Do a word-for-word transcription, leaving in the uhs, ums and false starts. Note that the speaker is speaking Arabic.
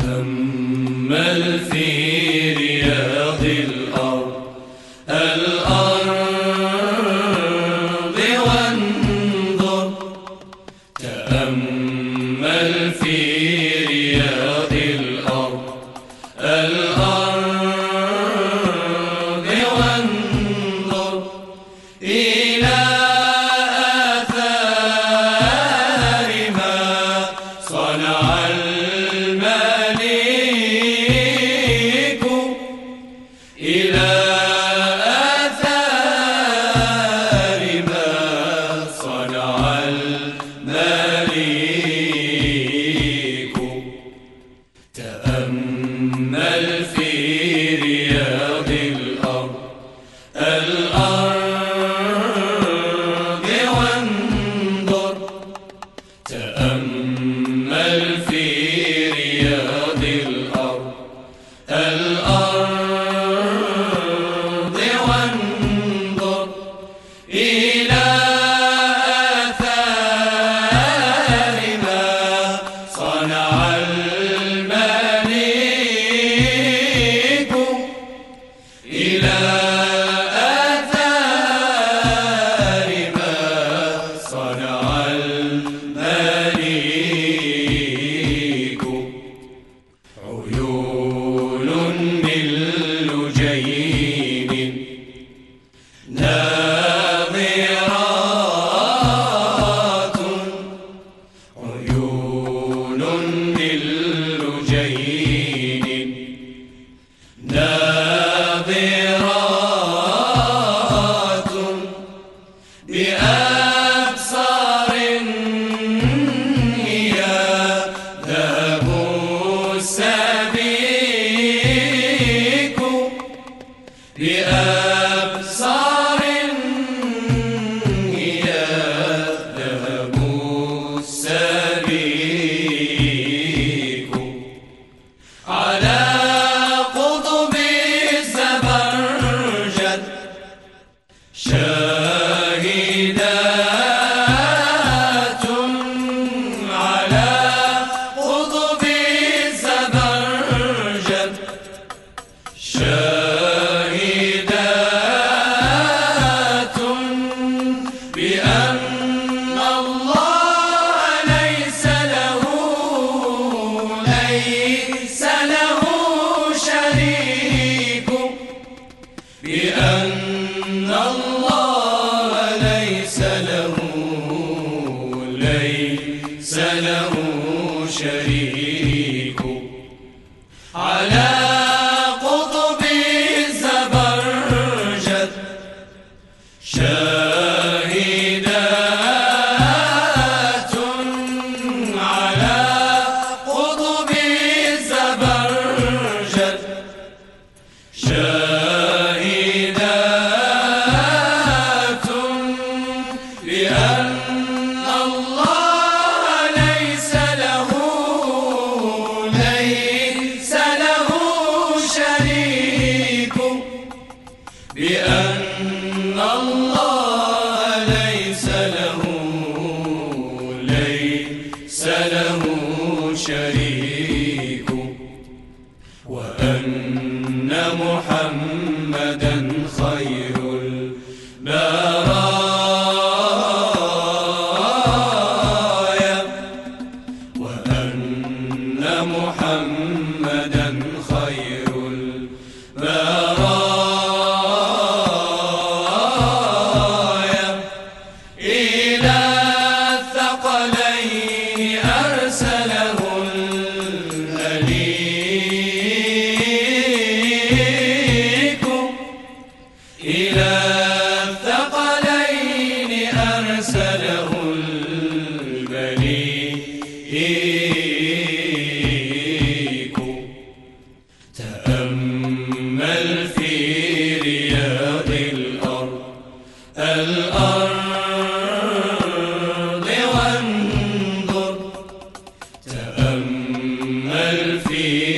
تأمل في رياض الأرض الأرض وانظر. تأمل في رياض الأرض الأرض وانظر إلى آثار ما صنع المليك، إلى آثار ما صنع المليك. تأمل في رياض الأرض الأرض وانظر. تأمل في رياض الأرض الأرض وانظر إلى آثار ما صنع المليك، إلى آثار ما صنع المليك. عيون من لجين ناظرات، عيون من لجين ناظرات بأبصار هي ذهب السبيك، بأبصار هي ذهب السبيك. على قطب الزبرجد شاهدات، على قطب الزبرجد شاهدات بأن الله ليس له ليس له شريك، بأن الله ليس له ليس له شريك. على قطب الزبرجد شاهدات، على قطب الزبرجد شاهدات بأن الله ليس له ليس له شريك، بأن الله ليس له ليس له شريك. وأن محمدا خير البرايا، وأن محمدا خير البرايا. إلى الثقلين أرسله المليك، إلى الثقلين أرسله المليك. تأمل في رياض الأرض الأرض وانظر. تأمل في